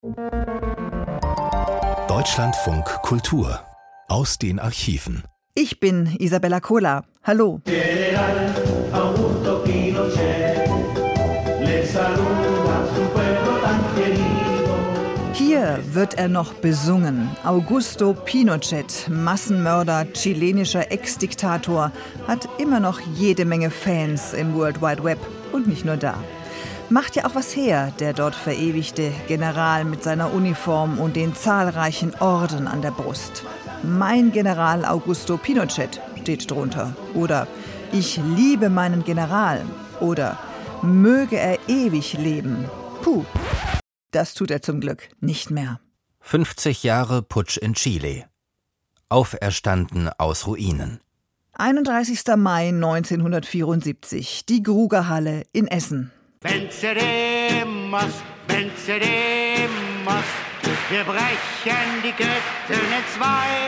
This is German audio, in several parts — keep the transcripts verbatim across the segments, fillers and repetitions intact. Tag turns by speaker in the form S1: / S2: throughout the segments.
S1: Deutschlandfunk Kultur aus den Archiven.
S2: Ich bin Isabella Kohler. Hallo. Hier wird er noch besungen. Augusto Pinochet, Massenmörder, chilenischer Ex-Diktator, hat immer noch jede Menge Fans im World Wide Web und nicht nur da. Macht ja auch was her, der dort verewigte General mit seiner Uniform und den zahlreichen Orden an der Brust. Mein General Augusto Pinochet steht drunter. Oder ich liebe meinen General. Oder möge er ewig leben. Puh, das tut er zum Glück nicht mehr.
S3: fünfzig Jahre Putsch in Chile. Auferstanden aus Ruinen.
S2: einunddreißigster Mai neunzehnhundertvierundsiebzig, die Grugerhalle in Essen.
S4: Venceremos, venceremos, wir brechen die Ketten in zwei.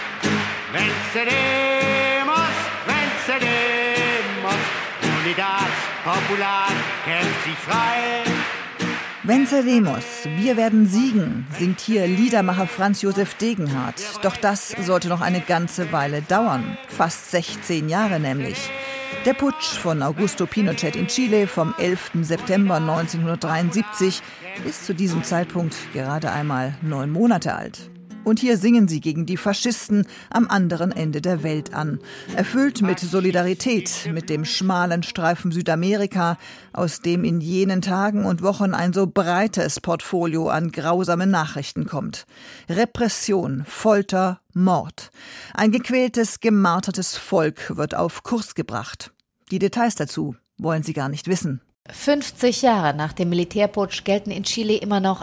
S4: Venceremos, venceremos, Unidad Popular kämpft sich frei.
S2: Venceremos, wir werden siegen, singt hier Liedermacher Franz Josef Degenhardt. Doch das sollte noch eine ganze Weile dauern, fast sechzehn Jahre nämlich. Der Putsch von Augusto Pinochet in Chile vom elften September neunzehnhundertdreiundsiebzig ist zu diesem Zeitpunkt gerade einmal neun Monate alt. Und hier singen sie gegen die Faschisten am anderen Ende der Welt an. Erfüllt mit Solidarität mit dem schmalen Streifen Südamerika, aus dem in jenen Tagen und Wochen ein so breites Portfolio an grausamen Nachrichten kommt. Repression, Folter, Mord. Ein gequältes, gemartertes Volk wird auf Kurs gebracht. Die Details dazu wollen Sie gar nicht wissen.
S5: fünfzig Jahre nach dem Militärputsch gelten in Chile immer noch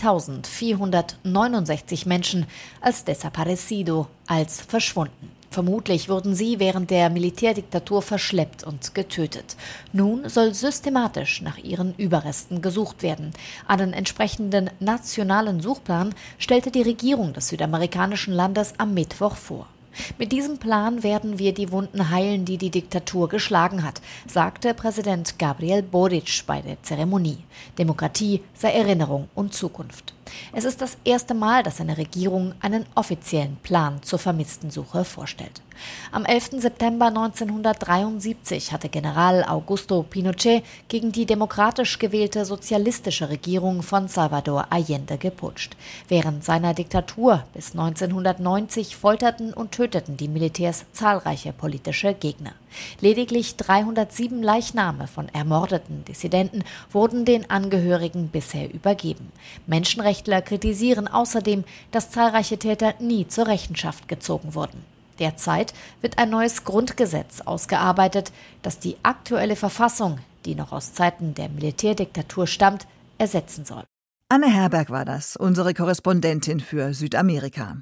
S5: eintausendvierhundertneunundsechzig Menschen als desaparecido, als verschwunden. Vermutlich wurden sie während der Militärdiktatur verschleppt und getötet. Nun soll systematisch nach ihren Überresten gesucht werden. Einen entsprechenden nationalen Suchplan stellte die Regierung des südamerikanischen Landes am Mittwoch vor. Mit diesem Plan werden wir die Wunden heilen, die die Diktatur geschlagen hat, sagte Präsident Gabriel Boric bei der Zeremonie. Demokratie sei Erinnerung und Zukunft. Es ist das erste Mal, dass eine Regierung einen offiziellen Plan zur Vermisstensuche vorstellt. Am elften September neunzehnhundertdreiundsiebzig hatte General Augusto Pinochet gegen die demokratisch gewählte sozialistische Regierung von Salvador Allende geputscht. Während seiner Diktatur bis neunzehnhundertneunzig folterten und töteten die Militärs zahlreiche politische Gegner. Lediglich dreihundertsieben Leichname von ermordeten Dissidenten wurden den Angehörigen bisher übergeben. Menschenrechtler kritisieren außerdem, dass zahlreiche Täter nie zur Rechenschaft gezogen wurden. Derzeit wird ein neues Grundgesetz ausgearbeitet, das die aktuelle Verfassung, die noch aus Zeiten der Militärdiktatur stammt, ersetzen soll.
S2: Anne Herberg war das, unsere Korrespondentin für Südamerika.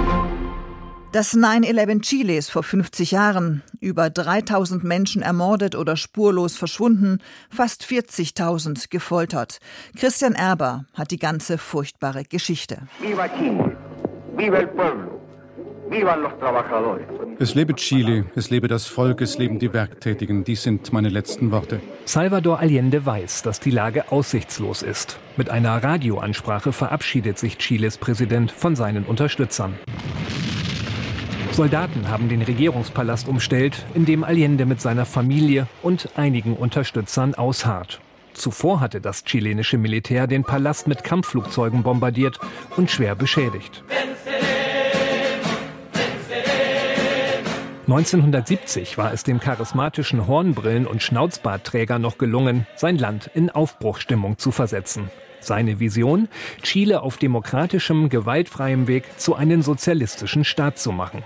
S2: Das neun elf Chiles vor fünfzig Jahren, über dreitausend Menschen ermordet oder spurlos verschwunden, fast vierzigtausend gefoltert. Christian Erber hat die ganze furchtbare Geschichte.
S6: Viva Chile, viva el pueblo.
S7: Es lebe Chile, es lebe das Volk, es leben die Werktätigen. Dies sind meine letzten Worte.
S8: Salvador Allende weiß, dass die Lage aussichtslos ist. Mit einer Radioansprache verabschiedet sich Chiles Präsident von seinen Unterstützern. Soldaten haben den Regierungspalast umstellt, in dem Allende mit seiner Familie und einigen Unterstützern ausharrt. Zuvor hatte das chilenische Militär den Palast mit Kampfflugzeugen bombardiert und schwer beschädigt. neunzehnhundertsiebzig war es dem charismatischen Hornbrillen- und Schnauzbartträger noch gelungen, sein Land in Aufbruchstimmung zu versetzen. Seine Vision? Chile auf demokratischem, gewaltfreiem Weg zu einem sozialistischen Staat zu machen.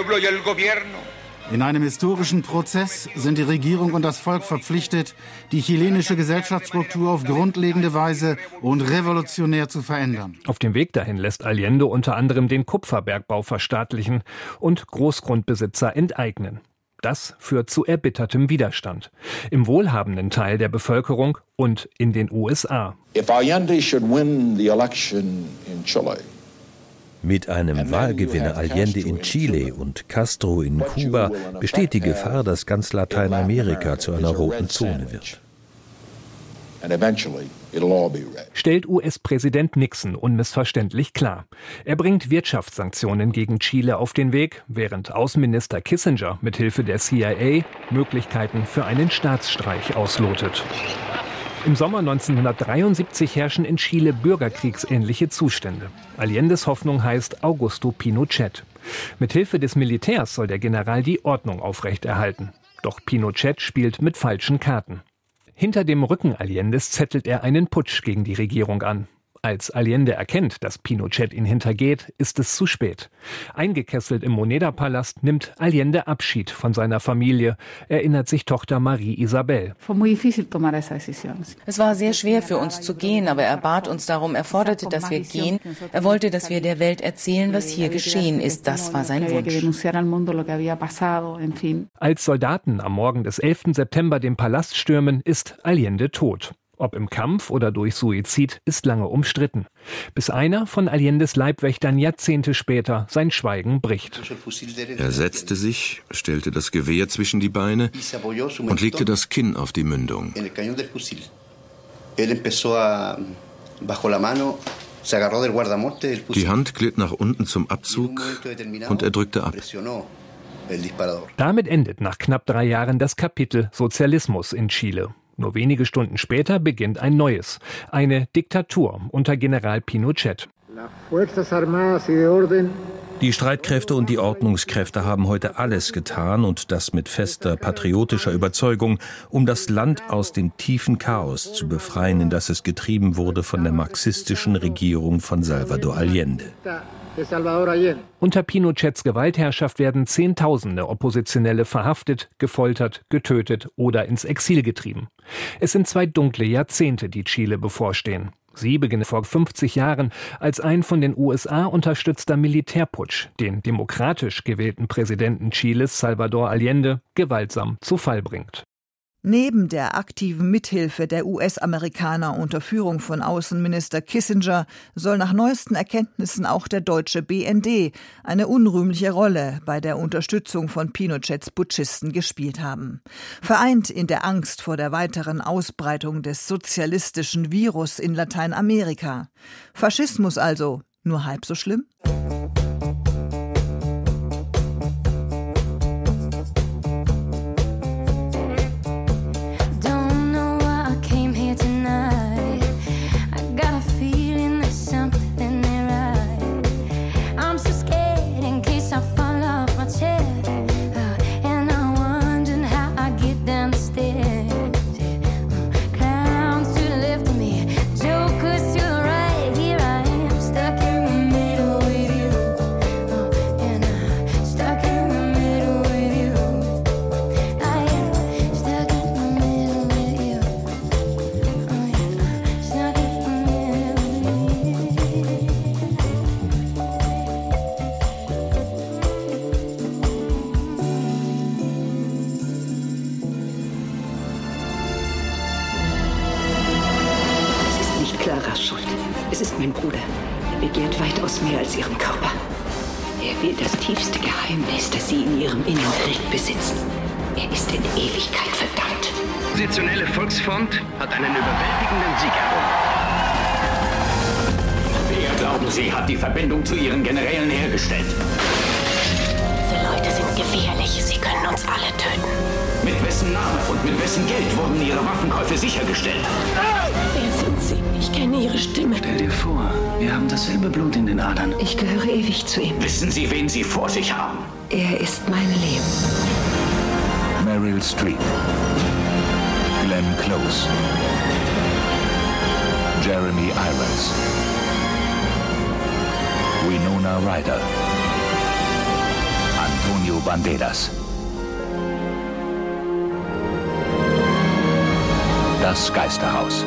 S9: In einem historischen Prozess sind die Regierung und das Volk verpflichtet, die chilenische Gesellschaftsstruktur auf grundlegende Weise und revolutionär zu verändern.
S8: Auf dem Weg dahin lässt Allende unter anderem den Kupferbergbau verstaatlichen und Großgrundbesitzer enteignen. Das führt zu erbittertem Widerstand im wohlhabenden Teil der Bevölkerung und in den U S A.
S10: If Allende should win the election in Chile,
S11: mit einem Wahlgewinner Allende in Chile und Castro in Kuba besteht die Gefahr, dass ganz Lateinamerika zu einer roten Zone wird.
S8: stellt U S-Präsident Nixon unmissverständlich klar. Er bringt Wirtschaftssanktionen gegen Chile auf den Weg, während Außenminister Kissinger mithilfe der C I A Möglichkeiten für einen Staatsstreich auslotet. Im Sommer neunzehnhundertdreiundsiebzig herrschen in Chile bürgerkriegsähnliche Zustände. Allendes Hoffnung heißt Augusto Pinochet. Mithilfe des Militärs soll der General die Ordnung aufrechterhalten. Doch Pinochet spielt mit falschen Karten. Hinter dem Rücken Allendes zettelt er einen Putsch gegen die Regierung an. Als Allende erkennt, dass Pinochet ihn hintergeht, ist es zu spät. Eingekesselt im Moneda-Palast nimmt Allende Abschied von seiner Familie, erinnert sich Tochter Marie Isabel.
S12: Es war sehr schwer für uns zu gehen, aber er bat uns darum, er forderte, dass wir gehen. Er wollte, dass wir der Welt erzählen, was hier geschehen ist. Das war sein Wunsch.
S8: Als Soldaten am Morgen des elften September den Palast stürmen, ist Allende tot. Ob im Kampf oder durch Suizid, ist lange umstritten. Bis einer von Allendes Leibwächtern Jahrzehnte später sein Schweigen bricht.
S13: Er setzte sich, stellte das Gewehr zwischen die Beine und legte das Kinn auf die Mündung. Die Hand glitt nach unten zum Abzug und er drückte ab.
S8: Damit endet nach knapp drei Jahren das Kapitel Sozialismus in Chile. Nur wenige Stunden später beginnt ein neues, eine Diktatur unter General Pinochet.
S11: Die Streitkräfte und die Ordnungskräfte haben heute alles getan und das mit fester patriotischer Überzeugung, um das Land aus dem tiefen Chaos zu befreien, in das es getrieben wurde von der marxistischen Regierung von Salvador Allende.
S8: Unter Pinochets Gewaltherrschaft werden Zehntausende Oppositionelle verhaftet, gefoltert, getötet oder ins Exil getrieben. Es sind zwei dunkle Jahrzehnte, die Chile bevorstehen. Sie beginnen vor fünfzig Jahren, als ein von den U S A unterstützter Militärputsch den demokratisch gewählten Präsidenten Chiles, Salvador Allende, gewaltsam zu Fall bringt.
S2: Neben der aktiven Mithilfe der U S-Amerikaner unter Führung von Außenminister Kissinger soll nach neuesten Erkenntnissen auch der deutsche B N D eine unrühmliche Rolle bei der Unterstützung von Pinochets Putschisten gespielt haben. Vereint in der Angst vor der weiteren Ausbreitung des sozialistischen Virus in Lateinamerika. Faschismus also, nur halb so schlimm?
S14: Claras Schuld. Es ist mein Bruder. Er begehrt weitaus mehr als ihren Körper. Er will das tiefste Geheimnis, das sie in ihrem Inneren besitzen. Er ist in Ewigkeit verdammt.
S4: Die Oppositionelle Volksfront hat einen überwältigenden Sieg errungen.
S15: Wer, glauben Sie, hat die Verbindung zu Ihren Generälen hergestellt?
S14: Diese Leute sind gefährlich. Sie können uns alle töten.
S15: Mit wessen Name und mit wessen Geld wurden Ihre Waffenkäufe sichergestellt?
S14: Wer sind Sie? Ich kenne Ihre Stimme.
S16: Stell dir vor, wir haben dasselbe Blut in den Adern.
S14: Ich gehöre ewig zu ihm.
S15: Wissen Sie, wen Sie vor sich haben?
S14: Er ist mein Leben.
S17: Meryl Streep, Glenn Close, Jeremy Irons, Winona Ryder, Antonio Banderas. Das Geisterhaus.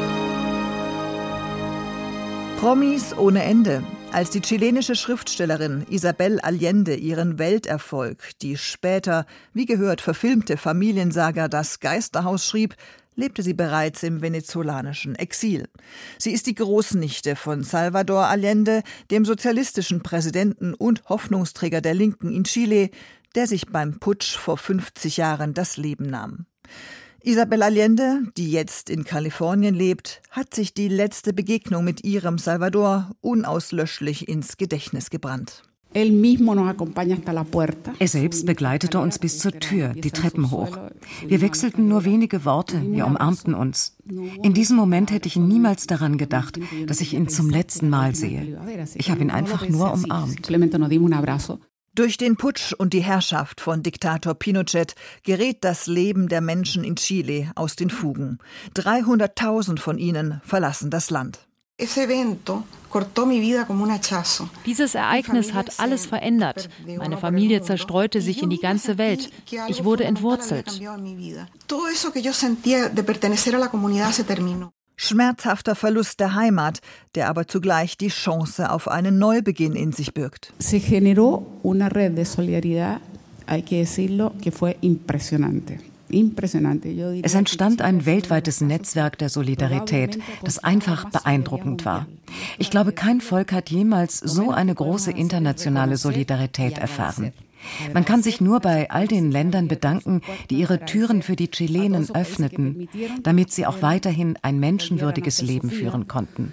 S2: Promis ohne Ende. Als die chilenische Schriftstellerin Isabel Allende ihren Welterfolg, die später, wie gehört, verfilmte Familiensaga Das Geisterhaus schrieb, lebte sie bereits im venezolanischen Exil. Sie ist die Großnichte von Salvador Allende, dem sozialistischen Präsidenten und Hoffnungsträger der Linken in Chile, der sich beim Putsch vor fünfzig Jahren das Leben nahm. Isabel Allende, die jetzt in Kalifornien lebt, hat sich die letzte Begegnung mit ihrem Salvador unauslöschlich ins Gedächtnis gebrannt.
S18: Er selbst begleitete uns bis zur Tür, die Treppen hoch. Wir wechselten nur wenige Worte, wir umarmten uns. In diesem Moment hätte ich niemals daran gedacht, dass ich ihn zum letzten Mal sehe. Ich habe ihn einfach nur umarmt.
S2: Durch den Putsch und die Herrschaft von Diktator Pinochet gerät das Leben der Menschen in Chile aus den Fugen. dreihunderttausend von ihnen verlassen das Land.
S19: Dieses Ereignis hat alles verändert. Meine Familie zerstreute sich in die ganze Welt. Ich wurde entwurzelt.
S2: Schmerzhafter Verlust der Heimat, der aber zugleich die Chance auf einen Neubeginn in sich birgt.
S18: Se generó una red de solidaridad, hay que decirlo, que fue impresionante.
S20: Es entstand ein weltweites Netzwerk der Solidarität, das einfach beeindruckend war. Ich glaube, kein Volk hat jemals so eine große internationale Solidarität erfahren. Man kann sich nur bei all den Ländern bedanken, die ihre Türen für die Chilenen öffneten, damit sie auch weiterhin ein menschenwürdiges Leben führen konnten.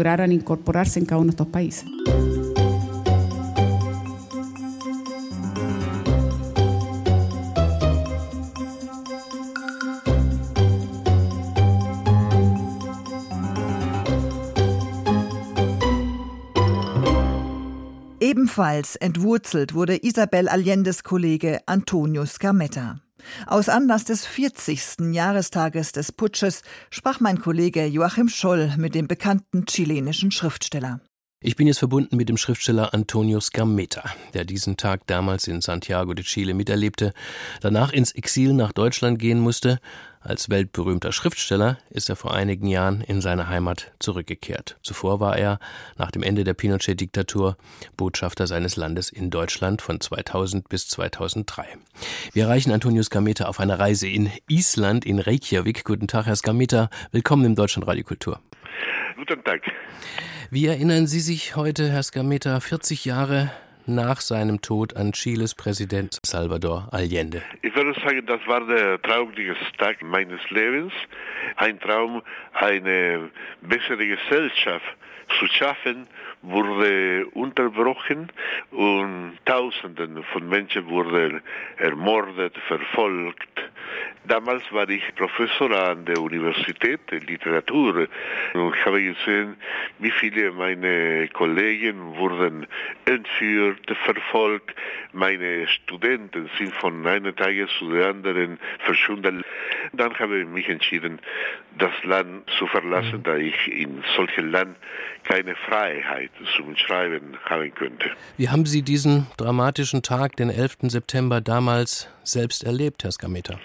S2: Ebenfalls entwurzelt wurde Isabel Allendes Kollege Antonio Skambetta. Aus Anlass des vierzigsten Jahrestages des Putsches sprach mein Kollege Joachim Scholl mit dem bekannten chilenischen Schriftsteller.
S21: Ich bin jetzt verbunden mit dem Schriftsteller Antonio Skambetta, der diesen Tag damals in Santiago de Chile miterlebte, danach ins Exil nach Deutschland gehen musste. Als weltberühmter Schriftsteller ist er vor einigen Jahren in seine Heimat zurückgekehrt. Zuvor war er, nach dem Ende der Pinochet-Diktatur, Botschafter seines Landes in Deutschland von zweitausend bis zweitausenddrei. Wir erreichen Antonio Skambetta auf einer Reise in Island, in Reykjavik. Guten Tag, Herr Skambetta. Willkommen im Deutschlandradio Kultur.
S22: Guten Tag.
S21: Wie erinnern Sie sich heute, Herr Skambetta, vierzig Jahre nach seinem Tod an Chiles Präsident Salvador Allende?
S22: Ich würde sagen, das war der traurigste Tag meines Lebens. Ein Traum, eine bessere Gesellschaft zu schaffen, wurde unterbrochen und Tausenden von Menschen wurden ermordet, verfolgt. Damals war ich Professor an der Universität der Literatur und habe gesehen, wie viele meiner Kollegen wurden entführt, verfolgt. Meine Studenten sind von einem Tag zu dem anderen verschwunden. Dann habe ich mich entschieden, das Land zu verlassen, da ich in solchem Land keine Freiheit zum Schreiben haben könnte.
S21: Wie haben Sie diesen dramatischen Tag, den elften September, damals selbst erlebt, Herr Skambetta?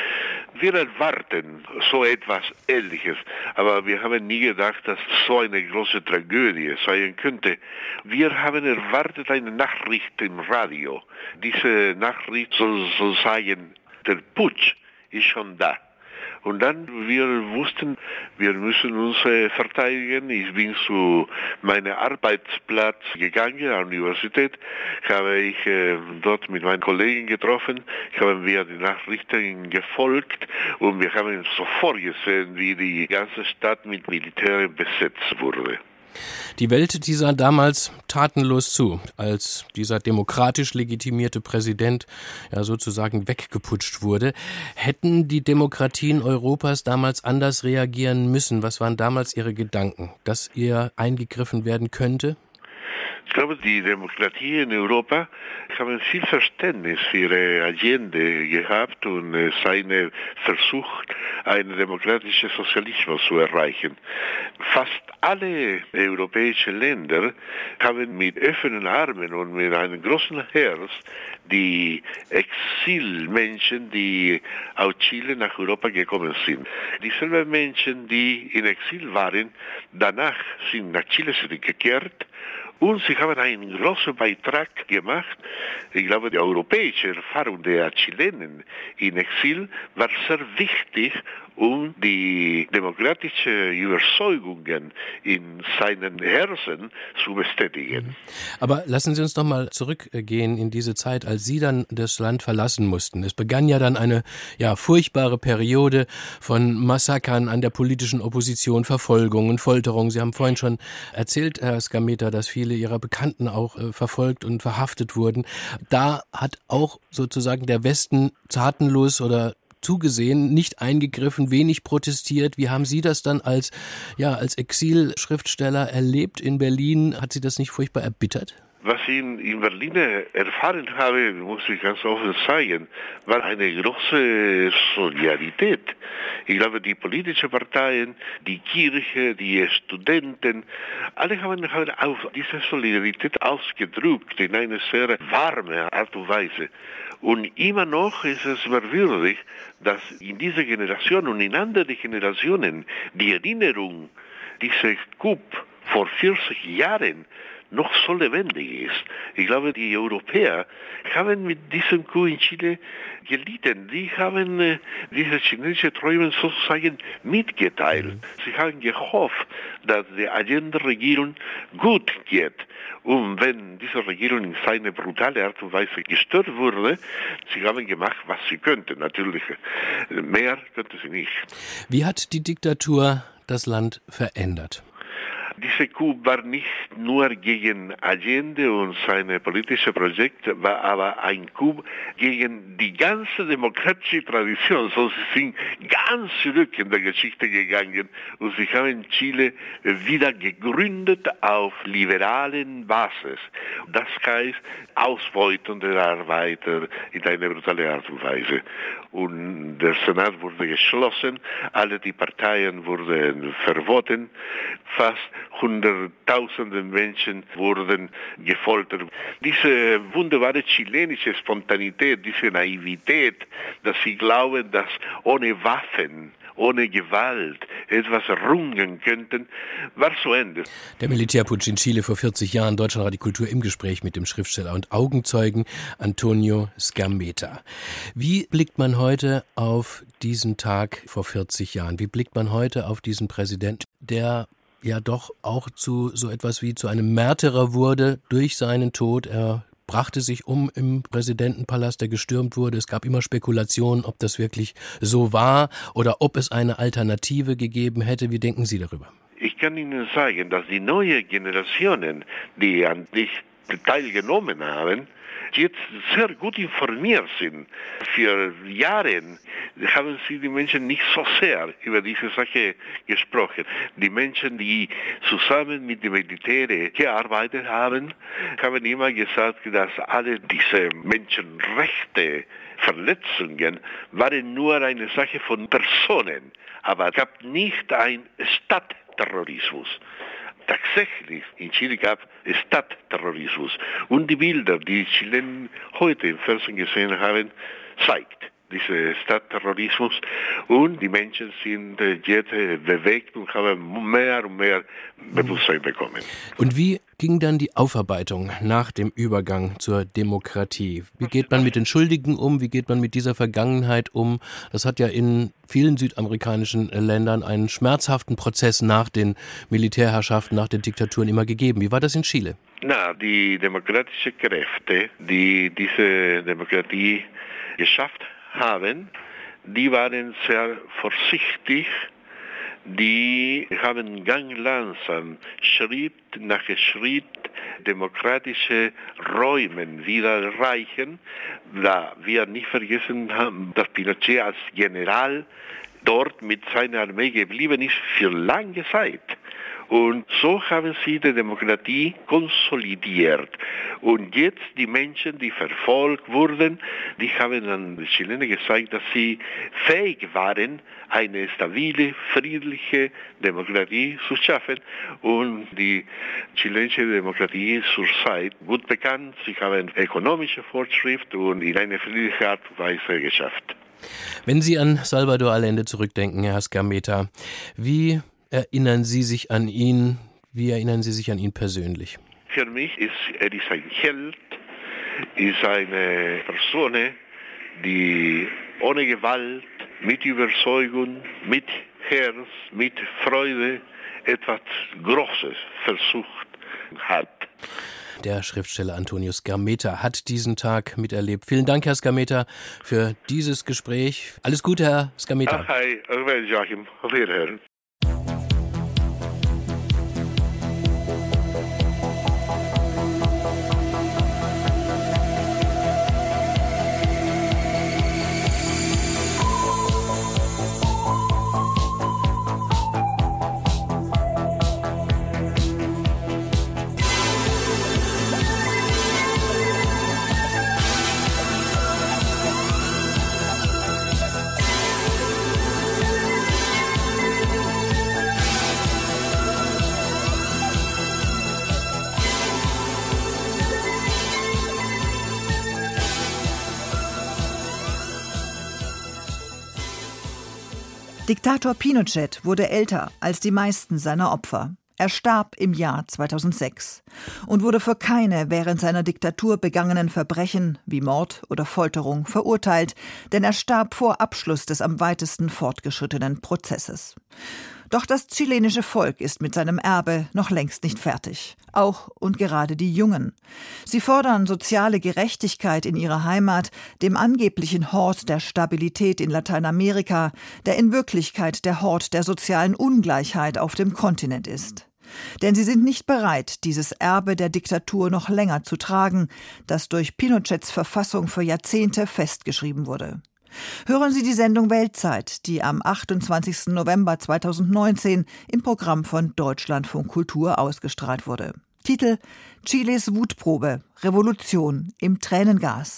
S22: Wir erwarten so etwas Ähnliches, aber wir haben nie gedacht, dass so eine große Tragödie sein könnte. Wir haben erwartet eine Nachricht im Radio. Diese Nachricht soll, soll sagen, der Putsch ist schon da. Und dann, wir wussten, wir müssen uns äh, verteidigen. Ich bin zu meinem Arbeitsplatz gegangen, an der Universität, habe ich äh, dort mit meinen Kollegen getroffen, haben wir die Nachrichten gefolgt und wir haben sofort gesehen, wie die ganze Stadt mit Militär besetzt wurde.
S21: Die Welt, die sah damals tatenlos zu, als dieser demokratisch legitimierte Präsident ja sozusagen weggeputscht wurde. Hätten die Demokratien Europas damals anders reagieren müssen? Was waren damals Ihre Gedanken, dass hier eingegriffen werden könnte?
S22: Ich glaube, die Demokratien in Europa haben viel Verständnis für Allende gehabt und seinen Versuch, einen demokratischen Sozialismus zu erreichen. Fast alle europäischen Länder haben mit offenen Armen und mit einem großen Herz die Exilmenschen, die aus Chile nach Europa gekommen sind. Dieselben Menschen, die in Exil waren, danach sind nach Chile zurückgekehrt. Und sie haben einen großen Beitrag gemacht. Ich glaube, die europäische Erfahrung der Chilenen in Exil war sehr wichtig, um die demokratischen Überzeugungen in seinen Herzen zu bestätigen.
S21: Aber lassen Sie uns doch mal zurückgehen in diese Zeit, als Sie dann das Land verlassen mussten. Es begann ja dann eine ja, furchtbare Periode von Massakern an der politischen Opposition, Verfolgungen, Folterungen. Sie haben vorhin schon erzählt, Herr Scameta, dass viele Ihrer Bekannten auch äh, verfolgt und verhaftet wurden. Da hat auch sozusagen der Westen tatenlos oder zugesehen, nicht eingegriffen, wenig protestiert. Wie haben Sie das dann als, ja, als Exilschriftsteller erlebt in Berlin? Hat Sie das nicht furchtbar erbittert?
S22: Was ich in Berlin erfahren habe, muss ich ganz offen sagen, war eine große Solidarität. Ich glaube, die politischen Parteien, die Kirche, die Studenten, alle haben, haben auf diese Solidarität ausgedrückt in eine sehr warme Art und Weise. Und immer noch ist es merkwürdig, dass in dieser Generation und in anderen Generationen die Erinnerung dieses Coup vor vierzig Jahren noch so lebendig ist. Ich glaube, die Europäer haben mit diesem Coup in Chile gelitten. Die haben äh, diese chinesischen Träume sozusagen mitgeteilt. Sie haben gehofft, dass die Allende-Regierung gut geht. Und wenn diese Regierung in seine brutale Art und Weise gestört wurde, sie haben gemacht, was sie könnten. Natürlich, mehr könnte sie nicht.
S21: Wie hat die Diktatur das Land verändert?
S22: Diese Coup war nicht nur gegen Allende und seine politische Projekte, war aber ein Coup gegen die ganze demokratische Tradition. So, sie sind ganz zurück in der Geschichte gegangen und sie haben Chile wieder gegründet auf liberalen Basis. Das heißt, Ausbeutung der Arbeiter in einer brutalen Art und Weise. Und der Senat wurde geschlossen, alle die Parteien wurden verboten, fast hunderttausende Menschen wurden gefoltert. Diese wunderbare chilenische Spontanität, diese Naivität, dass sie glauben, dass ohne Waffen, ohne Gewalt etwas errungen könnten, war zu Ende.
S21: Der Militärputsch in Chile vor vierzig Jahren, Deutschlandrat die Kultur im Gespräch mit dem Schriftsteller und Augenzeugen Antonio Scameta. Wie blickt man heute auf diesen Tag vor vierzig Jahren? Wie blickt man heute auf diesen Präsidenten, der ja doch auch zu so etwas wie zu einem Märtyrer wurde durch seinen Tod? Er brachte sich um im Präsidentenpalast, der gestürmt wurde. Es gab immer Spekulationen, ob das wirklich so war oder ob es eine Alternative gegeben hätte. Wie denken Sie darüber?
S22: Ich kann Ihnen sagen, dass die neuen Generationen, die an dich teilgenommen haben, jetzt sehr gut informiert sind. Für Jahre haben sie die Menschen nicht so sehr über diese Sache gesprochen. Die Menschen, die zusammen mit dem Militär gearbeitet haben, haben immer gesagt, dass alle diese Menschenrechte Verletzungen waren nur eine Sache von Personen, aber es gab nicht einen Stadtterrorismus. Tatsächlich, in Chile gab es Stadtterrorismus. Und die Bilder, die Chilenen heute im Fernsehen gesehen haben, zeigt diesen Stadtterrorismus. Und die Menschen sind jetzt bewegt und haben mehr und mehr Bewusstsein bekommen.
S21: Und wie ging dann die Aufarbeitung nach dem Übergang zur Demokratie? Wie geht man mit den Schuldigen um? Wie geht man mit dieser Vergangenheit um? Das hat ja in vielen südamerikanischen Ländern einen schmerzhaften Prozess nach den Militärherrschaften, nach den Diktaturen immer gegeben. Wie war das in Chile?
S22: Na, die demokratischen Kräfte, die diese Demokratie geschafft haben, die waren sehr vorsichtig. Die haben ganz langsam, Schritt nach Schritt, demokratische Räume wieder erreichen. Da wir nicht vergessen haben, dass Pinochet als General dort mit seiner Armee geblieben ist für lange Zeit. Und so haben sie die Demokratie konsolidiert. Und jetzt die Menschen, die verfolgt wurden, die haben an die Chilenen gezeigt, dass sie fähig waren, eine stabile, friedliche Demokratie zu schaffen. Und die chilenische Demokratie ist zurzeit gut bekannt. Sie haben ökonomische Fortschritt und in einer friedlichen Art und Weise geschafft.
S21: Wenn Sie an Salvador Allende zurückdenken, Herr Scameta, wie erinnern Sie sich an ihn? Wie erinnern Sie sich an ihn persönlich?
S22: Für mich ist er ist ein Held, ist eine Person, die ohne Gewalt mit Überzeugung, mit Herz, mit Freude etwas Großes versucht hat.
S21: Der Schriftsteller Antonius Scammeta hat diesen Tag miterlebt. Vielen Dank, Herr Scammeta, für dieses Gespräch. Alles Gute, Herr Scammeta.
S22: Ach, hi, Joachim. Auf Wiederhören.
S2: Diktator Pinochet wurde älter als die meisten seiner Opfer. Er starb im Jahr zweitausendsechs und wurde für keine während seiner Diktatur begangenen Verbrechen wie Mord oder Folterung verurteilt, denn er starb vor Abschluss des am weitesten fortgeschrittenen Prozesses. Doch das chilenische Volk ist mit seinem Erbe noch längst nicht fertig. Auch und gerade die Jungen. Sie fordern soziale Gerechtigkeit in ihrer Heimat, dem angeblichen Hort der Stabilität in Lateinamerika, der in Wirklichkeit der Hort der sozialen Ungleichheit auf dem Kontinent ist. Denn sie sind nicht bereit, dieses Erbe der Diktatur noch länger zu tragen, das durch Pinochets Verfassung für Jahrzehnte festgeschrieben wurde. Hören Sie die Sendung Weltzeit, die am achtundzwanzigsten November zweitausendneunzehn im Programm von Deutschlandfunk Kultur ausgestrahlt wurde. Titel: Chiles Wutprobe, Revolution im Tränengas.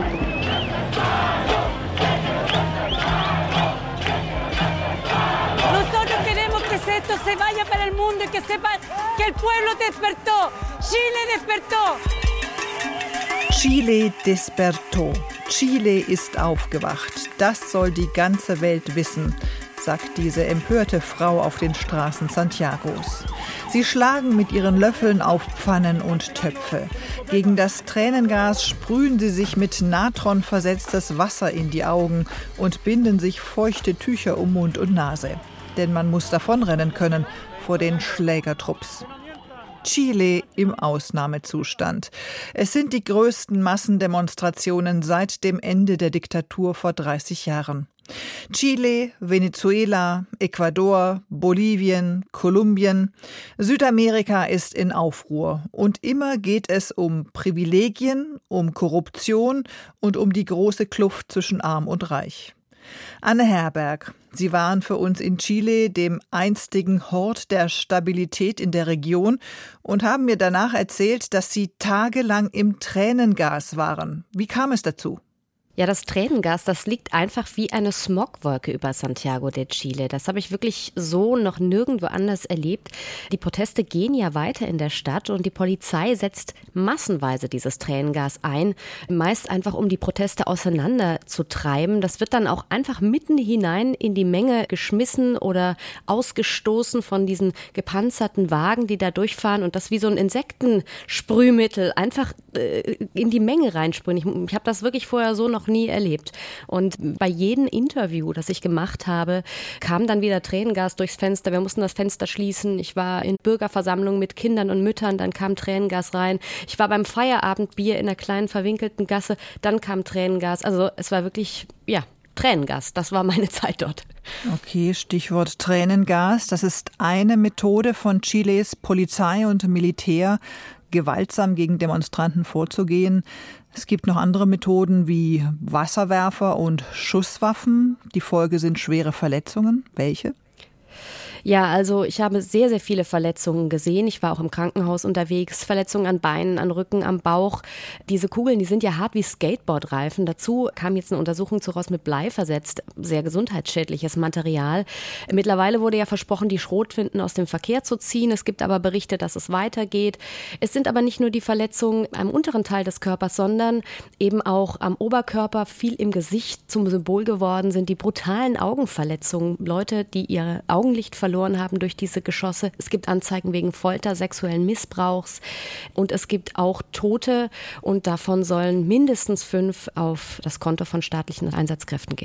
S1: Nosotros queremos que esto se vaya para el mundo y que sepa que el pueblo despertó. Chile despertó.
S2: Chile despertó. Chile ist aufgewacht. Das soll die ganze Welt wissen, sagt diese empörte Frau auf den Straßen Santiagos. Sie schlagen mit ihren Löffeln auf Pfannen und Töpfe. Gegen das Tränengas sprühen sie sich mit Natron versetztes Wasser in die Augen und binden sich feuchte Tücher um Mund und Nase. Denn man muss davonrennen können vor den Schlägertrupps. Chile im Ausnahmezustand. Es sind die größten Massendemonstrationen seit dem Ende der Diktatur vor dreißig Jahren. Chile, Venezuela, Ecuador, Bolivien, Kolumbien. Südamerika ist in Aufruhr. Und immer geht es um Privilegien, um Korruption und um die große Kluft zwischen Arm und Reich. Anne Herberg, Sie waren für uns in Chile, dem einstigen Hort der Stabilität in der Region, und haben mir danach erzählt, dass Sie tagelang im Tränengas waren. Wie kam es dazu?
S3: Ja, das Tränengas, das liegt einfach wie eine Smogwolke über Santiago de Chile. Das habe ich wirklich so noch nirgendwo anders erlebt. Die Proteste gehen ja weiter in der Stadt und die Polizei setzt massenweise dieses Tränengas ein, meist einfach um die Proteste auseinanderzutreiben. Das wird dann auch einfach mitten hinein in die Menge geschmissen oder ausgestoßen von diesen gepanzerten Wagen, die da durchfahren und das wie so ein Insektensprühmittel einfach äh, in die Menge reinsprühen. Ich, ich habe das wirklich vorher so noch nie erlebt. Und bei jedem Interview, das ich gemacht habe, kam dann wieder Tränengas durchs Fenster. Wir mussten das Fenster schließen. Ich war in Bürgerversammlungen mit Kindern und Müttern, dann kam Tränengas rein. Ich war beim Feierabendbier in einer kleinen verwinkelten Gasse, dann kam Tränengas. Also es war wirklich, ja, Tränengas. Das war meine Zeit dort.
S2: Okay, Stichwort Tränengas. Das ist eine Methode von Chiles Polizei und Militär, gewaltsam gegen Demonstranten vorzugehen. Es gibt noch andere Methoden wie Wasserwerfer und Schusswaffen. Die Folge sind schwere Verletzungen. Welche?
S3: Ja, also ich habe sehr, sehr viele Verletzungen gesehen. Ich war auch im Krankenhaus unterwegs. Verletzungen an Beinen, an Rücken, am Bauch. Diese Kugeln, die sind ja hart wie Skateboardreifen. Dazu kam jetzt eine Untersuchung zu raus mit Blei versetzt. Sehr gesundheitsschädliches Material. Mittlerweile wurde ja versprochen, die Schrotflinten aus dem Verkehr zu ziehen. Es gibt aber Berichte, dass es weitergeht. Es sind aber nicht nur die Verletzungen am unteren Teil des Körpers, sondern eben auch am Oberkörper, viel im Gesicht zum Symbol geworden sind die brutalen Augenverletzungen. Leute, die ihr Augenlicht verloren haben durch diese Geschosse. Es gibt Anzeigen wegen Folter, sexuellen Missbrauchs und es gibt auch Tote und davon sollen mindestens fünf auf das Konto von staatlichen Einsatzkräften gehen.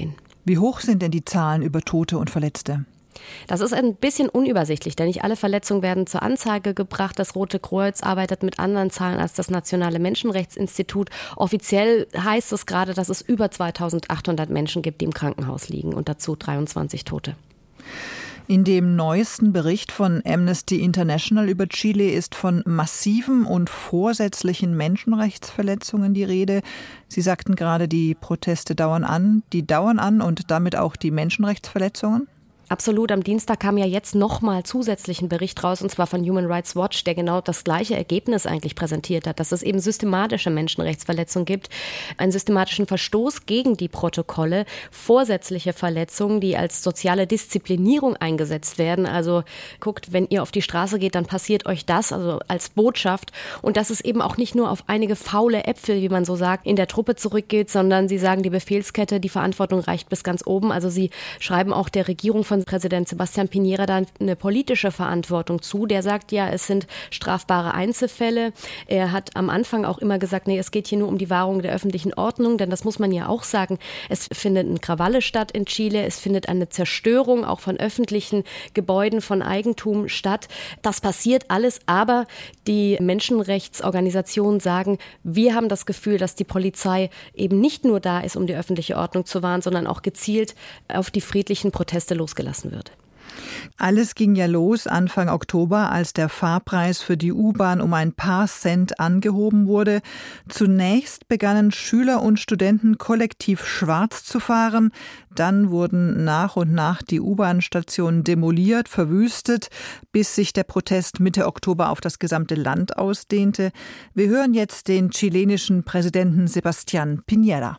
S2: Wie hoch sind denn die Zahlen über Tote und Verletzte?
S3: Das ist ein bisschen unübersichtlich, denn nicht alle Verletzungen werden zur Anzeige gebracht. Das Rote Kreuz arbeitet mit anderen Zahlen als das Nationale Menschenrechtsinstitut. Offiziell heißt es gerade, dass es über zweitausendachthundert Menschen gibt, die im Krankenhaus liegen und dazu dreiundzwanzig Tote.
S2: In dem neuesten Bericht von Amnesty International über Chile ist von massiven und vorsätzlichen Menschenrechtsverletzungen die Rede. Sie sagten gerade, die Proteste dauern an. Die dauern an und damit auch die Menschenrechtsverletzungen?
S3: Absolut. Am Dienstag kam ja jetzt nochmal zusätzlich ein Bericht raus, und zwar von Human Rights Watch, der genau das gleiche Ergebnis eigentlich präsentiert hat, dass es eben systematische Menschenrechtsverletzungen gibt, einen systematischen Verstoß gegen die Protokolle, vorsätzliche Verletzungen, die als soziale Disziplinierung eingesetzt werden. Also guckt, wenn ihr auf die Straße geht, dann passiert euch das, also als Botschaft. Und dass es eben auch nicht nur auf einige faule Äpfel, wie man so sagt, in der Truppe zurückgeht, sondern sie sagen, die Befehlskette, die Verantwortung reicht bis ganz oben. Also sie schreiben auch der Regierung von Präsident Sebastián Piñera da eine politische Verantwortung zu. Der sagt ja, es sind strafbare Einzelfälle. Er hat am Anfang auch immer gesagt, nee, es geht hier nur um die Wahrung der öffentlichen Ordnung, denn das muss man ja auch sagen. Es findet eine Krawalle statt in Chile, es findet eine Zerstörung auch von öffentlichen Gebäuden, von Eigentum statt. Das passiert alles, aber die Menschenrechtsorganisationen sagen, wir haben das Gefühl, dass die Polizei eben nicht nur da ist, um die öffentliche Ordnung zu wahren, sondern auch gezielt auf die friedlichen Proteste losgelassen wird.
S2: Alles ging ja los Anfang Oktober, als der Fahrpreis für die U-Bahn um ein paar Cent angehoben wurde. Zunächst begannen Schüler und Studenten kollektiv schwarz zu fahren. Dann wurden nach und nach die U-Bahn-Stationen demoliert, verwüstet, bis sich der Protest Mitte Oktober auf das gesamte Land ausdehnte. Wir hören jetzt den chilenischen Präsidenten Sebastián Piñera.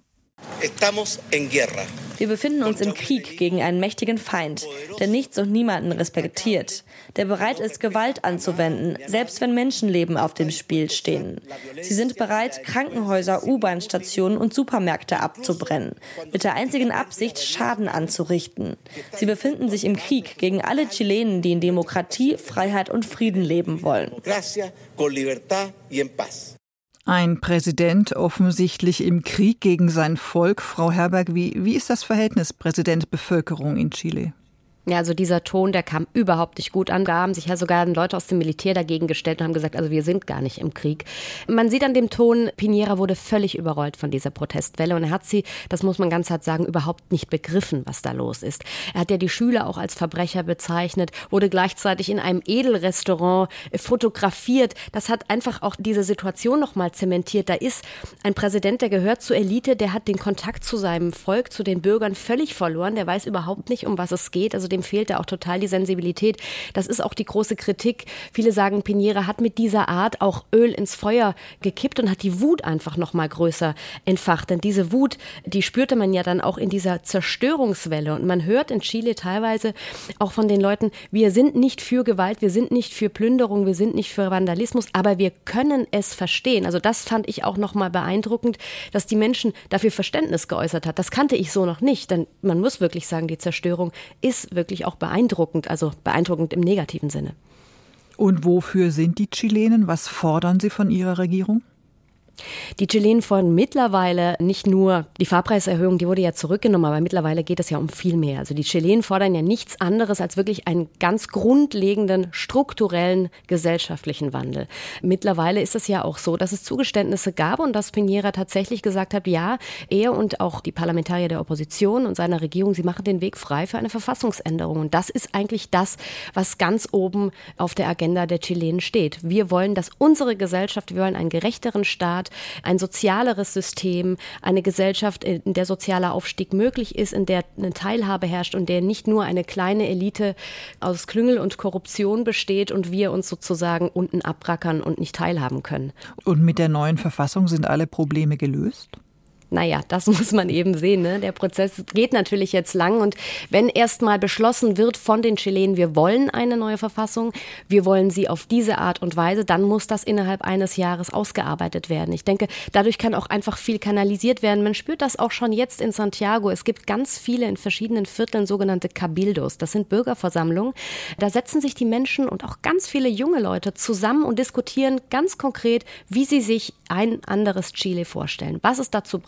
S5: Wir befinden uns im Krieg gegen einen mächtigen Feind, der nichts und niemanden respektiert, der bereit ist, Gewalt anzuwenden, selbst wenn Menschenleben auf dem Spiel stehen. Sie sind bereit, Krankenhäuser, U-Bahn-Stationen und Supermärkte abzubrennen, mit der einzigen Absicht, Schaden anzurichten. Sie befinden sich im Krieg gegen alle Chilenen, die in Demokratie, Freiheit und Frieden leben wollen.
S2: Ein Präsident offensichtlich im Krieg gegen sein Volk. Frau Herberg, wie, wie ist das Verhältnis Präsident-Bevölkerung in Chile?
S3: Ja, also dieser Ton, der kam überhaupt nicht gut an. Da haben sich ja sogar Leute aus dem Militär dagegen gestellt und haben gesagt, also wir sind gar nicht im Krieg. Man sieht an dem Ton, Piñera wurde völlig überrollt von dieser Protestwelle und er hat sie, das muss man ganz hart sagen, überhaupt nicht begriffen, was da los ist. Er hat ja die Schüler auch als Verbrecher bezeichnet, wurde gleichzeitig in einem Edelrestaurant fotografiert. Das hat einfach auch diese Situation nochmal zementiert. Da ist ein Präsident, der gehört zur Elite, der hat den Kontakt zu seinem Volk, zu den Bürgern völlig verloren. Der weiß überhaupt nicht, um was es geht. Also dem fehlt da auch total die Sensibilität. Das ist auch die große Kritik. Viele sagen, Piñera hat mit dieser Art auch Öl ins Feuer gekippt und hat die Wut einfach noch mal größer entfacht. Denn diese Wut, die spürte man ja dann auch in dieser Zerstörungswelle. Und man hört in Chile teilweise auch von den Leuten, wir sind nicht für Gewalt, wir sind nicht für Plünderung, wir sind nicht für Vandalismus, aber wir können es verstehen. Also das fand ich auch noch mal beeindruckend, dass die Menschen dafür Verständnis geäußert hat. Das kannte ich so noch nicht, denn man muss wirklich sagen, die Zerstörung ist wirklich auch beeindruckend, also beeindruckend im negativen Sinne.
S2: Und wofür sind die Chilenen? Was fordern sie von ihrer Regierung?
S3: Die Chilenen fordern mittlerweile nicht nur die Fahrpreiserhöhung, die wurde ja zurückgenommen, aber mittlerweile geht es ja um viel mehr. Also die Chilenen fordern ja nichts anderes als wirklich einen ganz grundlegenden, strukturellen gesellschaftlichen Wandel. Mittlerweile ist es ja auch so, dass es Zugeständnisse gab und dass Piñera tatsächlich gesagt hat, ja, er und auch die Parlamentarier der Opposition und seiner Regierung, sie machen den Weg frei für eine Verfassungsänderung. Und das ist eigentlich das, was ganz oben auf der Agenda der Chilenen steht. Wir wollen, dass unsere Gesellschaft, wir wollen einen gerechteren Staat, ein sozialeres System, eine Gesellschaft, in der sozialer Aufstieg möglich ist, in der eine Teilhabe herrscht und der nicht nur eine kleine Elite aus Klüngel und Korruption besteht und wir uns sozusagen unten abrackern und nicht teilhaben können.
S2: Und mit der neuen Verfassung sind alle Probleme gelöst?
S3: Naja, das muss man eben sehen, ne? Der Prozess geht natürlich jetzt lang und wenn erst mal beschlossen wird von den Chilenen, wir wollen eine neue Verfassung, wir wollen sie auf diese Art und Weise, dann muss das innerhalb eines Jahres ausgearbeitet werden. Ich denke, dadurch kann auch einfach viel kanalisiert werden. Man spürt das auch schon jetzt in Santiago. Es gibt ganz viele in verschiedenen Vierteln sogenannte Cabildos. Das sind Bürgerversammlungen. Da setzen sich die Menschen und auch ganz viele junge Leute zusammen und diskutieren ganz konkret, wie sie sich ein anderes Chile vorstellen, was es dazu braucht.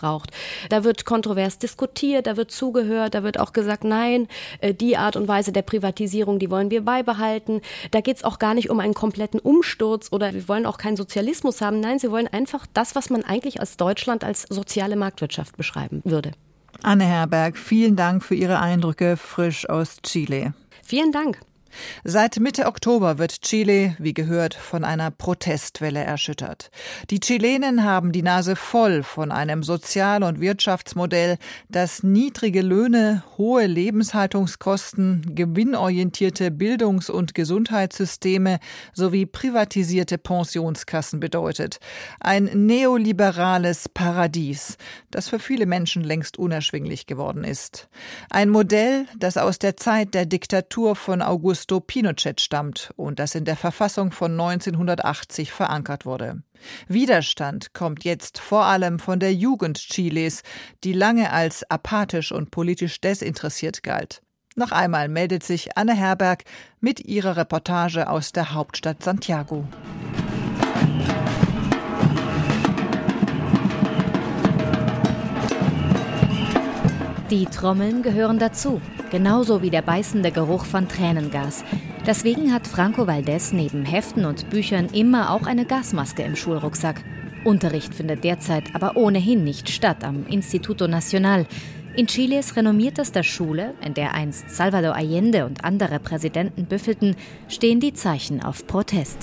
S3: missbraucht. Da wird kontrovers diskutiert, da wird zugehört, da wird auch gesagt, nein, die Art und Weise der Privatisierung, die wollen wir beibehalten. Da geht es auch gar nicht um einen kompletten Umsturz oder wir wollen auch keinen Sozialismus haben. Nein, sie wollen einfach das, was man eigentlich als Deutschland als soziale Marktwirtschaft beschreiben würde.
S2: Anne Herberg, vielen Dank für Ihre Eindrücke frisch aus Chile.
S3: Vielen Dank.
S2: Seit Mitte Oktober wird Chile, wie gehört, von einer Protestwelle erschüttert. Die Chilenen haben die Nase voll von einem Sozial- und Wirtschaftsmodell, das niedrige Löhne, hohe Lebenshaltungskosten, gewinnorientierte Bildungs- und Gesundheitssysteme sowie privatisierte Pensionskassen bedeutet. Ein neoliberales Paradies, das für viele Menschen längst unerschwinglich geworden ist. Ein Modell, das aus der Zeit der Diktatur von Augusto Pinochet stammt und das in der Verfassung von neunzehnhundertachtzig verankert wurde. Widerstand kommt jetzt vor allem von der Jugend Chiles, die lange als apathisch und politisch desinteressiert galt. Noch einmal meldet sich Anne Herberg mit ihrer Reportage aus der Hauptstadt Santiago.
S6: Die Trommeln gehören dazu, genauso wie der beißende Geruch von Tränengas. Deswegen hat Franco Valdés neben Heften und Büchern immer auch eine Gasmaske im Schulrucksack. Unterricht findet derzeit aber ohnehin nicht statt am Instituto Nacional. In Chiles renommiertester Schule, in der einst Salvador Allende und andere Präsidenten büffelten, stehen die Zeichen auf Protest.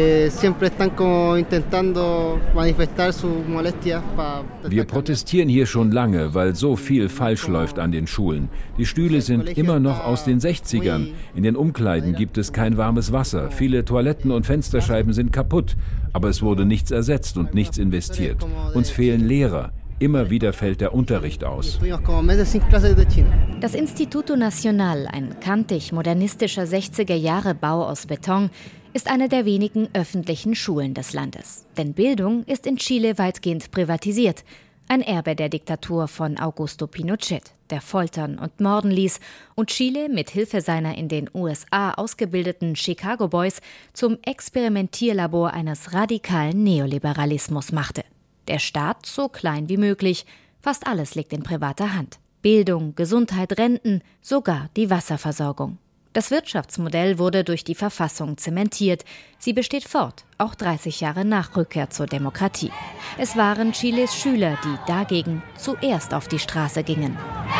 S7: Wir protestieren hier schon lange, weil so viel falsch läuft an den Schulen. Die Stühle sind immer noch aus den sechzigern. In den Umkleiden gibt es kein warmes Wasser. Viele Toiletten und Fensterscheiben sind kaputt. Aber es wurde nichts ersetzt und nichts investiert. Uns fehlen Lehrer. Immer wieder fällt der Unterricht aus.
S6: Das Instituto Nacional, ein kantig-modernistischer sechziger-Jahre-Bau aus Beton, ist eine der wenigen öffentlichen Schulen des Landes. Denn Bildung ist in Chile weitgehend privatisiert. Ein Erbe der Diktatur von Augusto Pinochet, der foltern und morden ließ und Chile mit Hilfe seiner in den U S A ausgebildeten Chicago Boys zum Experimentierlabor eines radikalen Neoliberalismus machte. Der Staat so klein wie möglich, fast alles liegt in privater Hand. Bildung, Gesundheit, Renten, sogar die Wasserversorgung. Das Wirtschaftsmodell wurde durch die Verfassung zementiert. Sie besteht fort, auch dreißig Jahre nach Rückkehr zur Demokratie. Es waren Chiles Schüler, die dagegen zuerst auf die Straße gingen.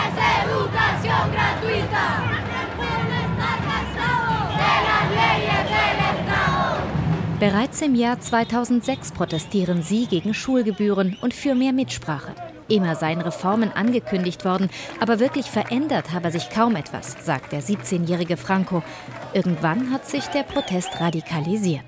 S6: Bereits im Jahr zweitausendsechs protestieren sie gegen Schulgebühren und für mehr Mitsprache. Immer seien Reformen angekündigt worden, aber wirklich verändert habe sich kaum etwas, sagt der siebzehnjährige Franco. Irgendwann hat sich der Protest radikalisiert.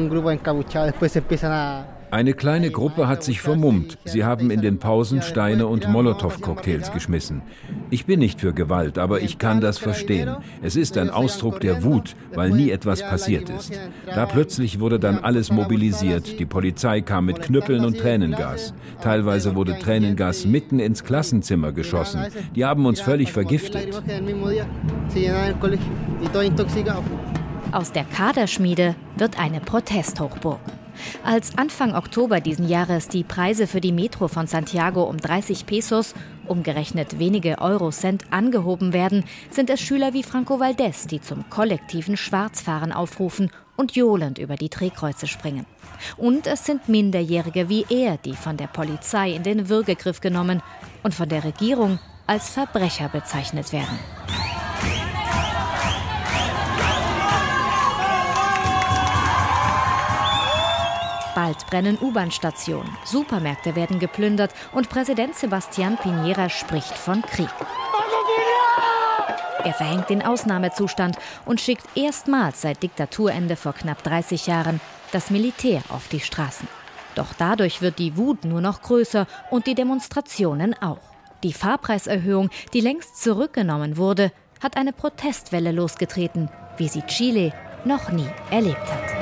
S7: Eine kleine Gruppe hat sich vermummt. Sie haben in den Pausen Steine und Molotow-Cocktails geschmissen. Ich bin nicht für Gewalt, aber ich kann das verstehen. Es ist ein Ausdruck der Wut, weil nie etwas passiert ist. Da plötzlich wurde dann alles mobilisiert. Die Polizei kam mit Knüppeln und Tränengas. Teilweise wurde Tränengas mitten ins Klassenzimmer geschossen. Die haben uns völlig vergiftet.
S6: Aus der Kaderschmiede wird eine Protesthochburg. Als Anfang Oktober diesen Jahres die Preise für die Metro von Santiago um dreißig Pesos, umgerechnet wenige Eurocent, angehoben werden, sind es Schüler wie Franco Valdés, die zum kollektiven Schwarzfahren aufrufen und johlend über die Drehkreuze springen. Und es sind Minderjährige wie er, die von der Polizei in den Würgegriff genommen und von der Regierung als Verbrecher bezeichnet werden. Bald brennen U-Bahn-Stationen, Supermärkte werden geplündert und Präsident Sebastián Piñera spricht von Krieg. Er verhängt den Ausnahmezustand und schickt erstmals seit Diktaturende vor knapp dreißig Jahren das Militär auf die Straßen. Doch dadurch wird die Wut nur noch größer und die Demonstrationen auch. Die Fahrpreiserhöhung, die längst zurückgenommen wurde, hat eine Protestwelle losgetreten, wie sie Chile noch nie erlebt hat.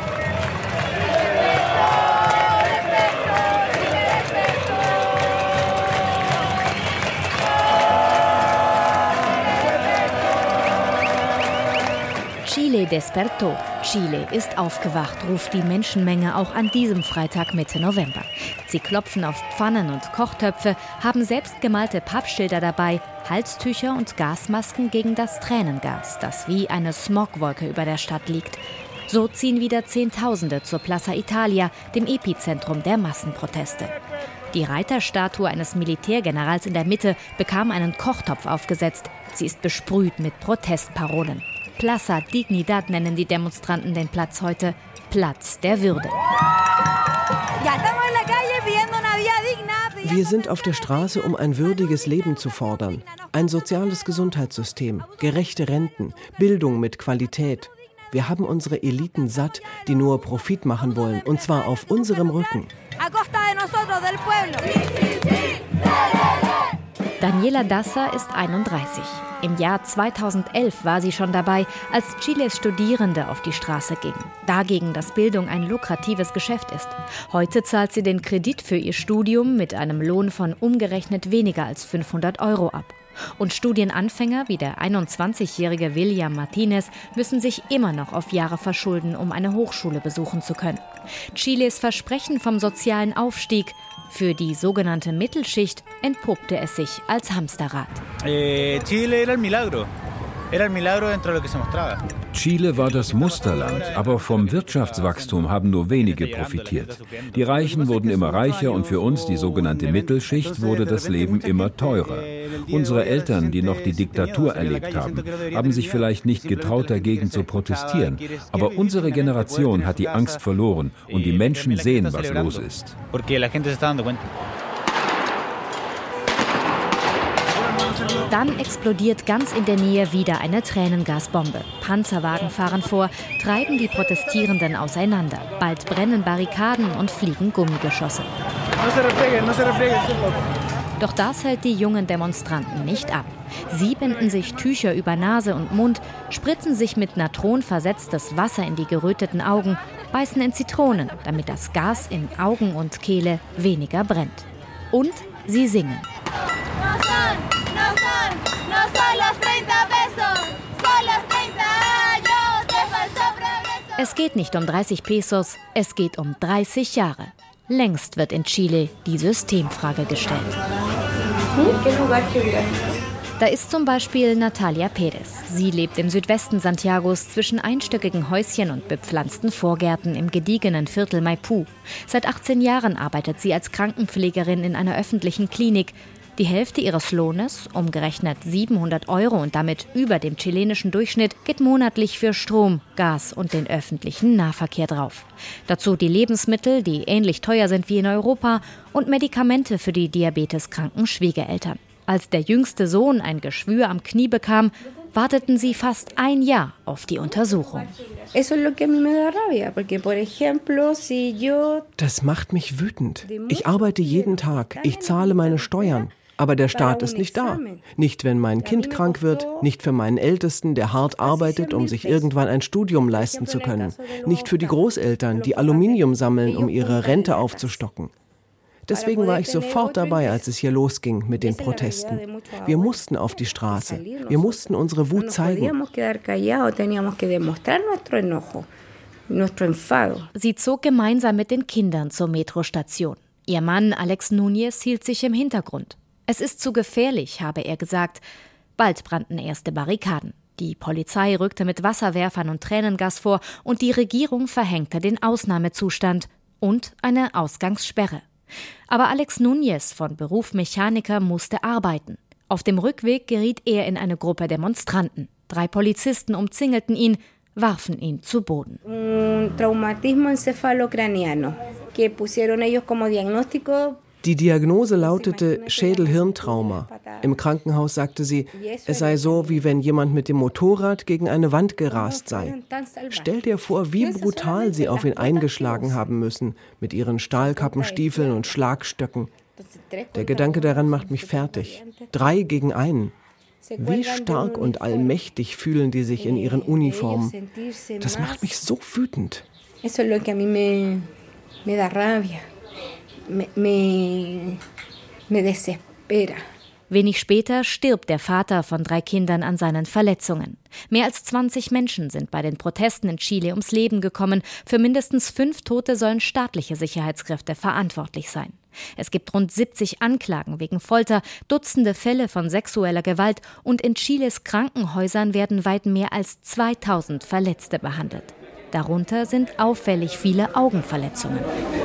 S6: Chile despertó. Chile ist aufgewacht, ruft die Menschenmenge auch an diesem Freitag Mitte November. Sie klopfen auf Pfannen und Kochtöpfe, haben selbstgemalte Pappschilder dabei, Halstücher und Gasmasken gegen das Tränengas, das wie eine Smogwolke über der Stadt liegt. So ziehen wieder Zehntausende zur Plaza Italia, dem Epizentrum der Massenproteste. Die Reiterstatue eines Militärgenerals in der Mitte bekam einen Kochtopf aufgesetzt. Sie ist besprüht mit Protestparolen. Plaza Dignidad nennen die Demonstranten den Platz heute. Platz der Würde.
S9: Wir sind auf der Straße, um ein würdiges Leben zu fordern. Ein soziales Gesundheitssystem, gerechte Renten, Bildung mit Qualität. Wir haben unsere Eliten satt, die nur Profit machen wollen, und zwar auf unserem Rücken.
S6: Daniela Daza ist einunddreißig. Im Jahr zweitausendelf war sie schon dabei, als Chiles Studierende auf die Straße gingen. Dagegen, dass Bildung ein lukratives Geschäft ist. Heute zahlt sie den Kredit für ihr Studium mit einem Lohn von umgerechnet weniger als fünfhundert Euro ab. Und Studienanfänger wie der einundzwanzigjährige William Martinez müssen sich immer noch auf Jahre verschulden, um eine Hochschule besuchen zu können. Chiles Versprechen vom sozialen Aufstieg, für die sogenannte Mittelschicht entpuppte es sich als Hamsterrad.
S10: Eh, Chile era el milagro. Era el milagro dentro de lo que se mostraba.
S7: Chile war das Musterland, aber vom Wirtschaftswachstum haben nur wenige profitiert. Die Reichen wurden immer reicher und für uns, die sogenannte Mittelschicht, wurde das Leben immer teurer. Unsere Eltern, die noch die Diktatur erlebt haben, haben sich vielleicht nicht getraut, dagegen zu protestieren. Aber unsere Generation hat die Angst verloren und die Menschen sehen, was los ist.
S6: Dann explodiert ganz in der Nähe wieder eine Tränengasbombe. Panzerwagen fahren vor, treiben die Protestierenden auseinander. Bald brennen Barrikaden und fliegen Gummigeschosse. Doch das hält die jungen Demonstranten nicht ab. Sie binden sich Tücher über Nase und Mund, spritzen sich mit Natron versetztes Wasser in die geröteten Augen, beißen in Zitronen, damit das Gas in Augen und Kehle weniger brennt. Und sie singen. Es geht nicht um dreißig Pesos, es geht um dreißig Jahre. Längst wird in Chile die Systemfrage gestellt. Da ist zum Beispiel Natalia Perez. Sie lebt im Südwesten Santiagos zwischen einstöckigen Häuschen und bepflanzten Vorgärten im gediegenen Viertel Maipú. Seit achtzehn Jahren arbeitet sie als Krankenpflegerin in einer öffentlichen Klinik. Die Hälfte ihres Lohnes, umgerechnet siebenhundert Euro und damit über dem chilenischen Durchschnitt, geht monatlich für Strom, Gas und den öffentlichen Nahverkehr drauf. Dazu die Lebensmittel, die ähnlich teuer sind wie in Europa, und Medikamente für die diabeteskranken Schwiegereltern. Als der jüngste Sohn ein Geschwür am Knie bekam, warteten sie fast ein Jahr auf die Untersuchung.
S9: Das macht mich wütend. Ich arbeite jeden Tag, ich zahle meine Steuern. Aber der Staat ist nicht da. Nicht, wenn mein Kind krank wird, nicht für meinen Ältesten, der hart arbeitet, um sich irgendwann ein Studium leisten zu können. Nicht für die Großeltern, die Aluminium sammeln, um ihre Rente aufzustocken. Deswegen war ich sofort dabei, als es hier losging mit den Protesten. Wir mussten auf die Straße. Wir mussten unsere Wut zeigen.
S6: Sie zog gemeinsam mit den Kindern zur Metrostation. Ihr Mann Alex Núñez hielt sich im Hintergrund. Es ist zu gefährlich, habe er gesagt. Bald brannten erste Barrikaden. Die Polizei rückte mit Wasserwerfern und Tränengas vor und die Regierung verhängte den Ausnahmezustand und eine Ausgangssperre. Aber Alex Núñez, von Beruf Mechaniker, musste arbeiten. Auf dem Rückweg geriet er in eine Gruppe Demonstranten. Drei Polizisten umzingelten ihn, warfen ihn zu Boden.
S23: Un traumatismo encefalocraniano, que pusieron ellos como diagnóstico.
S9: Die Diagnose lautete Schädel-Hirntrauma. Im Krankenhaus sagte sie, es sei so, wie wenn jemand mit dem Motorrad gegen eine Wand gerast sei. Stell dir vor, wie brutal sie auf ihn eingeschlagen haben müssen, mit ihren Stahlkappenstiefeln und Schlagstöcken. Der Gedanke daran macht mich fertig. Drei gegen einen. Wie stark und allmächtig fühlen die sich in ihren Uniformen. Das macht mich so wütend.
S23: Eso es lo que a mí me, me da rabia. Me, me, me desespera.
S6: Wenig später stirbt der Vater von drei Kindern an seinen Verletzungen. Mehr als zwanzig Menschen sind bei den Protesten in Chile ums Leben gekommen. Für mindestens fünf Tote sollen staatliche Sicherheitskräfte verantwortlich sein. Es gibt rund siebzig Anklagen wegen Folter, Dutzende Fälle von sexueller Gewalt und in Chiles Krankenhäusern werden weit mehr als zweitausend Verletzte behandelt. Darunter sind auffällig viele Augenverletzungen.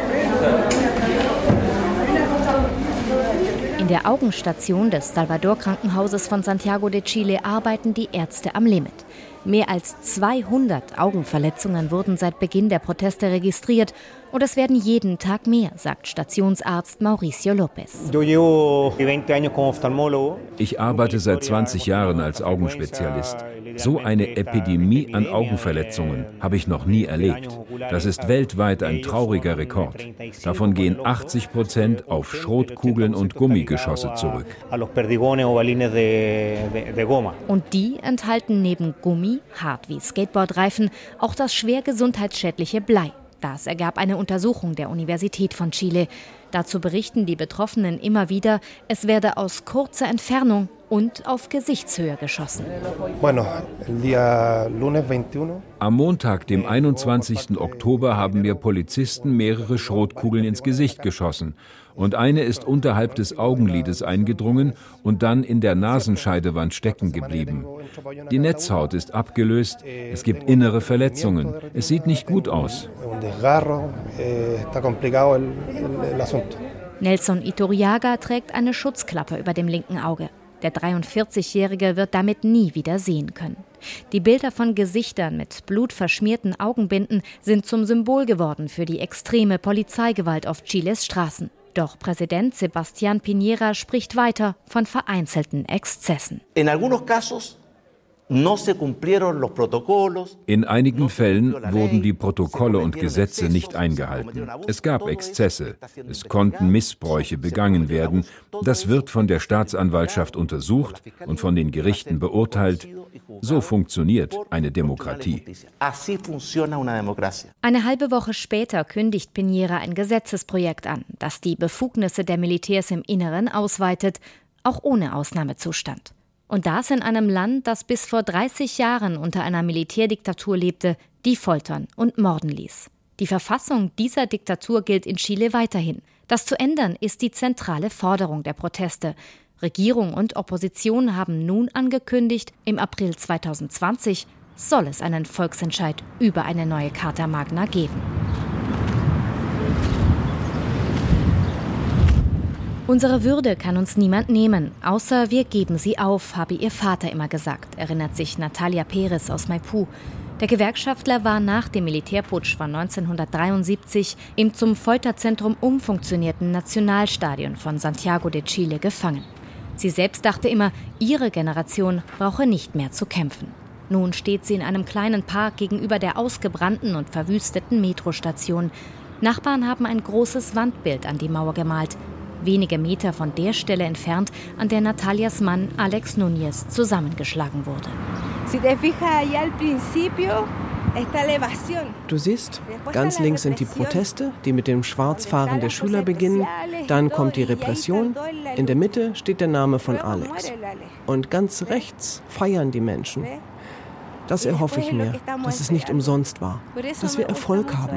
S6: In der Augenstation des Salvador-Krankenhauses von Santiago de Chile arbeiten die Ärzte am Limit. Mehr als zweihundert Augenverletzungen wurden seit Beginn der Proteste registriert und es werden jeden Tag mehr, sagt Stationsarzt Mauricio López.
S7: Ich arbeite seit zwanzig Jahren als Augenspezialist. So eine Epidemie an Augenverletzungen habe ich noch nie erlebt. Das ist weltweit ein trauriger Rekord. Davon gehen achtzig Prozent auf Schrotkugeln und Gummigeschosse zurück.
S6: Und die enthalten neben Gummi, hart wie Skateboardreifen, auch das schwer gesundheitsschädliche Blei. Das ergab eine Untersuchung der Universität von Chile. Dazu berichten die Betroffenen immer wieder, es werde aus kurzer Entfernung und auf Gesichtshöhe geschossen.
S7: Am Montag, dem einundzwanzigsten Oktober, haben mir Polizisten mehrere Schrotkugeln ins Gesicht geschossen. Und eine ist unterhalb des Augenlides eingedrungen und dann in der Nasenscheidewand stecken geblieben. Die Netzhaut ist abgelöst, es gibt innere Verletzungen. Es sieht nicht gut aus.
S6: Nelson Iturriaga trägt eine Schutzklappe über dem linken Auge. Der dreiundvierzigjährige wird damit nie wieder sehen können. Die Bilder von Gesichtern mit blutverschmierten Augenbinden sind zum Symbol geworden für die extreme Polizeigewalt auf Chiles Straßen. Doch Präsident Sebastián Piñera spricht weiter von vereinzelten Exzessen.
S7: In einigen Fällen wurden die Protokolle und Gesetze nicht eingehalten. Es gab Exzesse. Es konnten Missbräuche begangen werden. Das wird von der Staatsanwaltschaft untersucht und von den Gerichten beurteilt. So funktioniert eine Demokratie.
S6: Eine halbe Woche später kündigt Piñera ein Gesetzesprojekt an, das die Befugnisse der Militärs im Inneren ausweitet, auch ohne Ausnahmezustand. Und das in einem Land, das bis vor dreißig Jahren unter einer Militärdiktatur lebte, die foltern und morden ließ. Die Verfassung dieser Diktatur gilt in Chile weiterhin. Das zu ändern ist die zentrale Forderung der Proteste. Regierung und Opposition haben nun angekündigt, im April zweitausendzwanzig soll es einen Volksentscheid über eine neue Carta Magna geben. Unsere Würde kann uns niemand nehmen, außer wir geben sie auf, habe ihr Vater immer gesagt, erinnert sich Natalia Pérez aus Maipú. Der Gewerkschaftler war nach dem Militärputsch von neunzehnhundertdreiundsiebzig im zum Folterzentrum umfunktionierten Nationalstadion von Santiago de Chile gefangen. Sie selbst dachte immer, ihre Generation brauche nicht mehr zu kämpfen. Nun steht sie in einem kleinen Park gegenüber der ausgebrannten und verwüsteten Metrostation. Nachbarn haben ein großes Wandbild an die Mauer gemalt. Wenige Meter von der Stelle entfernt, an der Natalias Mann Alex Núñez zusammengeschlagen wurde.
S9: Du siehst, ganz links sind die Proteste, die mit dem Schwarzfahren der Schüler beginnen. Dann kommt die Repression. In der Mitte steht der Name von Alex. Und ganz rechts feiern die Menschen. Das erhoffe ich mir, dass es nicht umsonst war, dass wir Erfolg haben.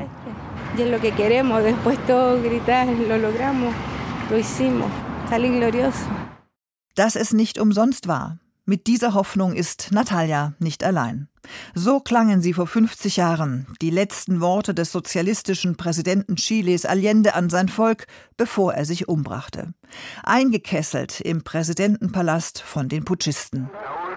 S2: Dass es nicht umsonst war. Mit dieser Hoffnung ist Natalia nicht allein. So klangen sie vor fünfzig Jahren, die letzten Worte des sozialistischen Präsidenten Chiles Allende an sein Volk, bevor er sich umbrachte. Eingekesselt im Präsidentenpalast von den Putschisten.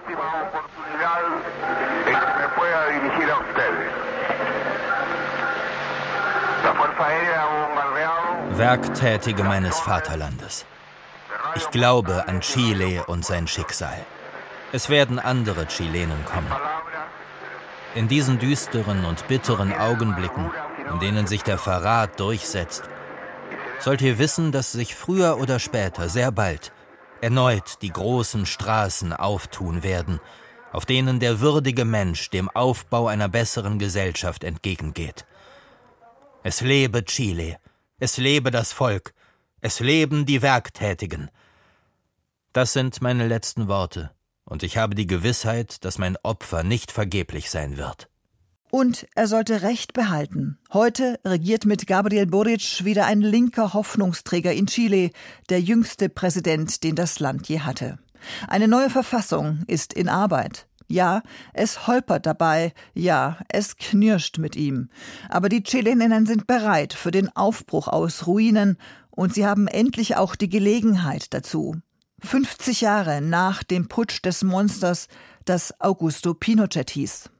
S11: Werktätige meines Vaterlandes. Ich glaube an Chile und sein Schicksal. Es werden andere Chilenen kommen. In diesen düsteren und bitteren Augenblicken, in denen sich der Verrat durchsetzt, sollt ihr wissen, dass sich früher oder später, sehr bald, erneut die großen Straßen auftun werden, auf denen der würdige Mensch dem Aufbau einer besseren Gesellschaft entgegengeht. Es lebe Chile, es lebe das Volk, es leben die Werktätigen. Das sind meine letzten Worte. Und ich habe die Gewissheit, dass mein Opfer nicht vergeblich sein wird.
S2: Und er sollte Recht behalten. Heute regiert mit Gabriel Boric wieder ein linker Hoffnungsträger in Chile, der jüngste Präsident, den das Land je hatte. Eine neue Verfassung ist in Arbeit. Ja, es holpert dabei, ja, es knirscht mit ihm. Aber die Chileninnen sind bereit für den Aufbruch aus Ruinen und sie haben endlich auch die Gelegenheit dazu. fünfzig Jahre nach dem Putsch des Monsters, das Augusto Pinochet hieß.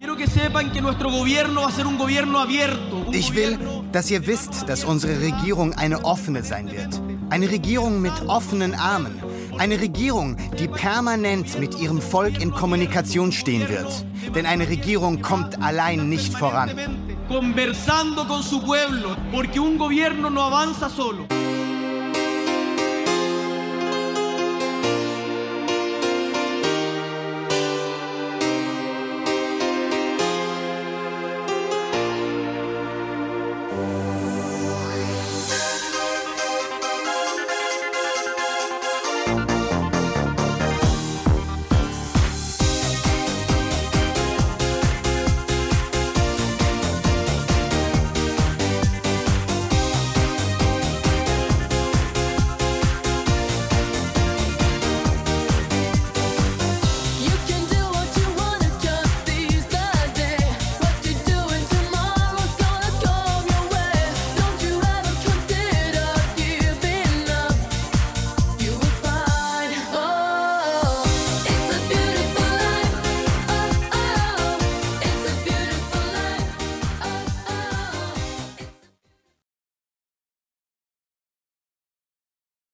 S8: Ich will, dass ihr wisst, dass unsere Regierung eine offene sein wird. Eine Regierung mit offenen Armen. Eine Regierung, die permanent mit ihrem Volk in Kommunikation stehen wird. Denn eine Regierung kommt allein nicht voran. Conversando con su pueblo, porque un gobierno no avanza solo.